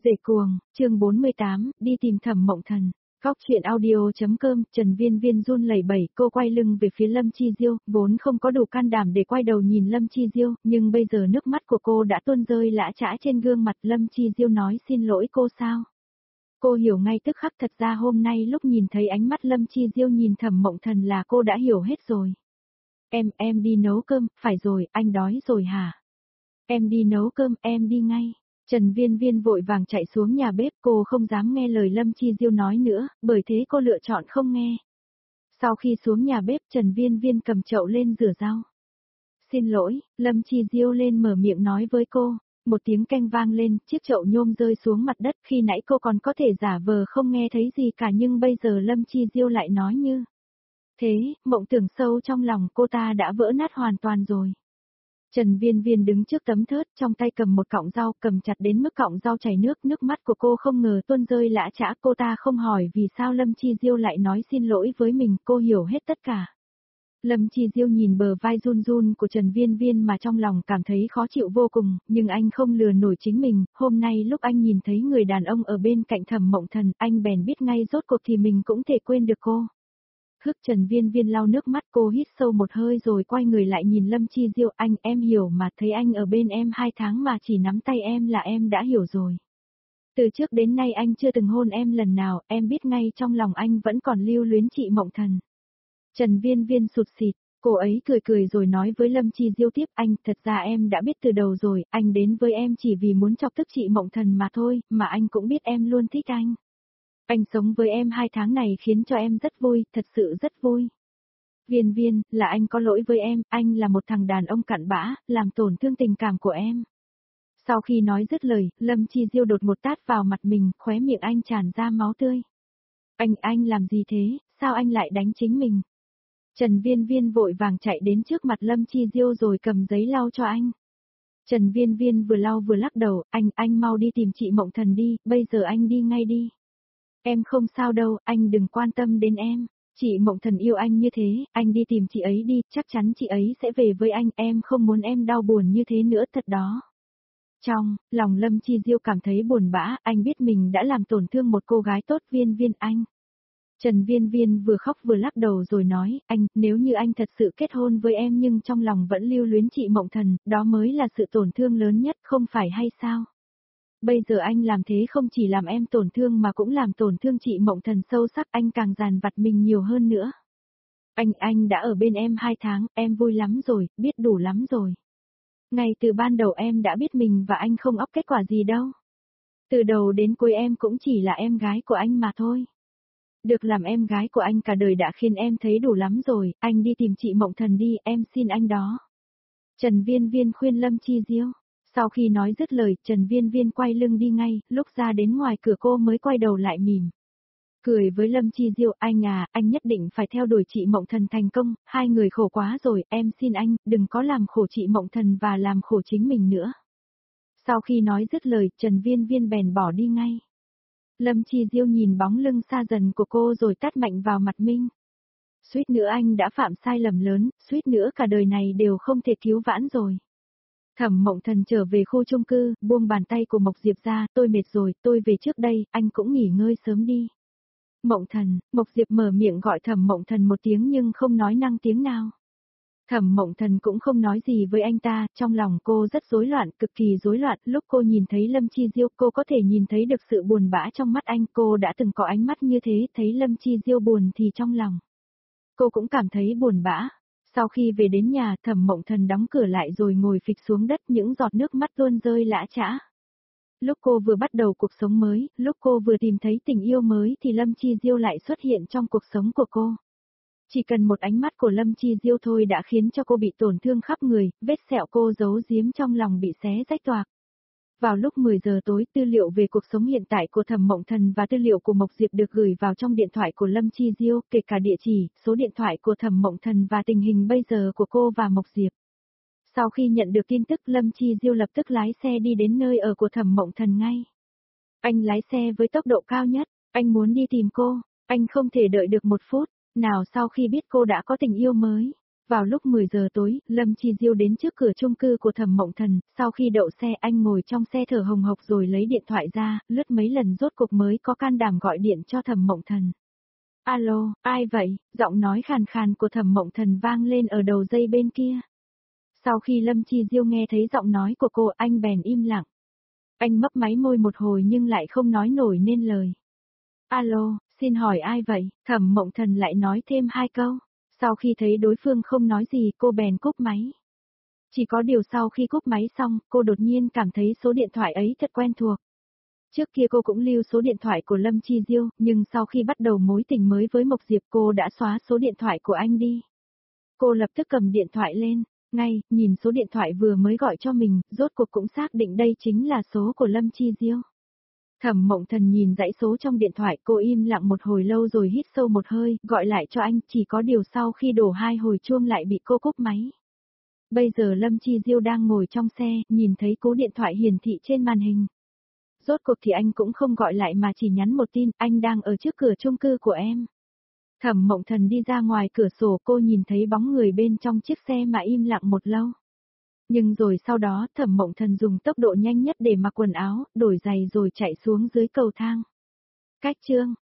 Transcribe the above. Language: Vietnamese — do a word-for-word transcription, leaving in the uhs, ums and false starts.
Dễ cuồng, chương bốn mươi tám, đi tìm Thẩm Mộng Thần. Góc chuyện audio.com, Trần Viên Viên run lẩy bẩy, cô quay lưng về phía Lâm Chi Diêu, vốn không có đủ can đảm để quay đầu nhìn Lâm Chi Diêu, nhưng bây giờ nước mắt của cô đã tuôn rơi lã chã trên gương mặt. Lâm Chi Diêu nói xin lỗi cô sao? Cô hiểu ngay tức khắc, thật ra hôm nay lúc nhìn thấy ánh mắt Lâm Chi Diêu nhìn Thẩm Mộng Thần là cô đã hiểu hết rồi. Em, em đi nấu cơm, phải rồi, anh đói rồi hả? Em đi nấu cơm, em đi ngay. Trần Viên Viên vội vàng chạy xuống nhà bếp, cô không dám nghe lời Lâm Chi Diêu nói nữa, bởi thế cô lựa chọn không nghe. Sau khi xuống nhà bếp, Trần Viên Viên cầm chậu lên rửa rau. Xin lỗi, Lâm Chi Diêu lên mở miệng nói với cô. Một tiếng keng vang lên, chiếc chậu nhôm rơi xuống mặt đất. Khi nãy cô còn có thể giả vờ không nghe thấy gì cả, nhưng bây giờ Lâm Chi Diêu lại nói như thế, mộng tưởng sâu trong lòng cô ta đã vỡ nát hoàn toàn rồi. Trần Viên Viên đứng trước tấm thớt, trong tay cầm một cọng rau, cầm chặt đến mức cọng rau chảy nước, nước mắt của cô không ngờ tuôn rơi lã chã. Cô ta không hỏi vì sao Lâm Chi Diêu lại nói xin lỗi với mình, cô hiểu hết tất cả. Lâm Chi Diêu nhìn bờ vai run run của Trần Viên Viên mà trong lòng cảm thấy khó chịu vô cùng, nhưng anh không lừa nổi chính mình. Hôm nay lúc anh nhìn thấy người đàn ông ở bên cạnh Thẩm Mộng Thần, anh bèn biết ngay rốt cuộc thì mình cũng thể quên được cô. Hức Trần Viên Viên lau nước mắt, cô hít sâu một hơi rồi quay người lại nhìn Lâm Chi Diêu. Anh, em hiểu mà, thấy anh ở bên em hai tháng mà chỉ nắm tay em là em đã hiểu rồi. Từ trước đến nay anh chưa từng hôn em lần nào, em biết ngay trong lòng anh vẫn còn lưu luyến chị Mộng Thần. Trần Viên Viên sụt sịt, cô ấy cười cười rồi nói với Lâm Chi Diêu tiếp, anh, thật ra em đã biết từ đầu rồi, anh đến với em chỉ vì muốn chọc tức chị Mộng Thần mà thôi, mà anh cũng biết em luôn thích anh. Anh sống với em hai tháng này khiến cho em rất vui, thật sự rất vui. Viên Viên, là anh có lỗi với em, anh là một thằng đàn ông cặn bã, làm tổn thương tình cảm của em. Sau khi nói dứt lời, Lâm Chi Diêu đột một tát vào mặt mình, khóe miệng anh tràn ra máu tươi. Anh, anh làm gì thế, sao anh lại đánh chính mình? Trần Viên Viên vội vàng chạy đến trước mặt Lâm Chi Diêu rồi cầm giấy lau cho anh. Trần Viên Viên vừa lau vừa lắc đầu, anh, anh mau đi tìm chị Mộng Thần đi, bây giờ anh đi ngay đi. Em không sao đâu, anh đừng quan tâm đến em. Chị Mộng Thần yêu anh như thế, anh đi tìm chị ấy đi, chắc chắn chị ấy sẽ về với anh, em không muốn em đau buồn như thế nữa thật đó. Trong lòng Lâm Chi Diêu cảm thấy buồn bã, anh biết mình đã làm tổn thương một cô gái tốt. Viên Viên anh. Trần Viên Viên vừa khóc vừa lắc đầu rồi nói, anh, nếu như anh thật sự kết hôn với em nhưng trong lòng vẫn lưu luyến chị Mộng Thần, đó mới là sự tổn thương lớn nhất, không phải hay sao? Bây giờ anh làm thế không chỉ làm em tổn thương mà cũng làm tổn thương chị Mộng Thần sâu sắc, anh càng dằn vặt mình nhiều hơn nữa. Anh, anh đã ở bên em hai tháng, em vui lắm rồi, biết đủ lắm rồi. Ngay từ ban đầu em đã biết mình và anh không óc kết quả gì đâu. Từ đầu đến cuối em cũng chỉ là em gái của anh mà thôi. Được làm em gái của anh cả đời đã khiến em thấy đủ lắm rồi, anh đi tìm chị Mộng Thần đi, em xin anh đó. Trần Viên Viên khuyên Lâm Chi Diêu. Sau khi nói dứt lời, Trần Viên Viên quay lưng đi ngay, lúc ra đến ngoài cửa cô mới quay đầu lại mỉm. Cười với Lâm Chi Diêu, anh à, anh nhất định phải theo đuổi chị Mộng Thần thành công, hai người khổ quá rồi, em xin anh, đừng có làm khổ chị Mộng Thần và làm khổ chính mình nữa. Sau khi nói dứt lời, Trần Viên Viên bèn bỏ đi ngay. Lâm Chi Diêu nhìn bóng lưng xa dần của cô rồi tát mạnh vào mặt mình. Suýt nữa anh đã phạm sai lầm lớn, suýt nữa cả đời này đều không thể cứu vãn rồi. Thẩm Mộng Thần trở về khu chung cư, buông bàn tay của Mộc Diệp ra, tôi mệt rồi, tôi về trước đây, anh cũng nghỉ ngơi sớm đi. Mộng Thần, Mộc Diệp mở miệng gọi Thẩm Mộng Thần một tiếng nhưng không nói năng tiếng nào. Thẩm Mộng Thần cũng không nói gì với anh ta, trong lòng cô rất rối loạn, cực kỳ rối loạn. Lúc cô nhìn thấy Lâm Chi Diêu, cô có thể nhìn thấy được sự buồn bã trong mắt anh, cô đã từng có ánh mắt như thế, thấy Lâm Chi Diêu buồn thì trong lòng cô cũng cảm thấy buồn bã. Sau khi về đến nhà, Thẩm Mộng Thần đóng cửa lại rồi ngồi phịch xuống đất, những giọt nước mắt tuôn rơi lã chã. Lúc cô vừa bắt đầu cuộc sống mới, lúc cô vừa tìm thấy tình yêu mới thì Lâm Chi Diêu lại xuất hiện trong cuộc sống của cô. Chỉ cần một ánh mắt của Lâm Chi Diêu thôi đã khiến cho cô bị tổn thương khắp người, vết sẹo cô giấu giếm trong lòng bị xé rách toạc. Vào lúc mười giờ tối, tư liệu về cuộc sống hiện tại của Thẩm Mộng Thần và tư liệu của Mộc Diệp được gửi vào trong điện thoại của Lâm Chi Diêu, kể cả địa chỉ, số điện thoại của Thẩm Mộng Thần và tình hình bây giờ của cô và Mộc Diệp. Sau khi nhận được tin tức, Lâm Chi Diêu lập tức lái xe đi đến nơi ở của Thẩm Mộng Thần ngay. Anh lái xe với tốc độ cao nhất, anh muốn đi tìm cô, anh không thể đợi được một phút. Nào sau khi biết cô đã có tình yêu mới, Vào lúc mười giờ tối, Lâm Chi Diêu đến trước cửa chung cư của Thẩm Mộng Thần, sau khi đậu xe anh ngồi trong xe thở hồng hộc rồi lấy điện thoại ra, lướt mấy lần rốt cục mới có can đảm gọi điện cho Thẩm Mộng Thần. Alo, ai vậy? Giọng nói khàn khàn của Thẩm Mộng Thần vang lên ở đầu dây bên kia. Sau khi Lâm Chi Diêu nghe thấy giọng nói của cô, anh bèn im lặng. Anh mấp máy môi một hồi nhưng lại không nói nổi nên lời. Alo, xin hỏi ai vậy? Thẩm Mộng Thần lại nói thêm hai câu. Sau khi thấy đối phương không nói gì, cô bèn cúp máy. Chỉ có điều sau khi cúp máy xong, cô đột nhiên cảm thấy số điện thoại ấy thật quen thuộc. Trước kia cô cũng lưu số điện thoại của Lâm Chi Diêu, nhưng sau khi bắt đầu mối tình mới với Mộc Diệp cô đã xóa số điện thoại của anh đi. Cô lập tức cầm điện thoại lên, ngay, nhìn số điện thoại vừa mới gọi cho mình, rốt cuộc cũng xác định đây chính là số của Lâm Chi Diêu. Thẩm Mộng Thần nhìn dãy số trong điện thoại, cô im lặng một hồi lâu rồi hít sâu một hơi, gọi lại cho anh, chỉ có điều sau khi đổ hai hồi chuông lại bị cô cúp máy. Bây giờ Lâm Chi Diêu đang ngồi trong xe, nhìn thấy cú điện thoại hiển thị trên màn hình. Rốt cuộc thì anh cũng không gọi lại mà chỉ nhắn một tin, anh đang ở trước cửa chung cư của em. Thẩm Mộng Thần đi ra ngoài cửa sổ, cô nhìn thấy bóng người bên trong chiếc xe mà im lặng một lâu. Nhưng rồi sau đó Thẩm Mộng Thần dùng tốc độ nhanh nhất để mặc quần áo, đổi giày rồi chạy xuống dưới cầu thang. Cách chương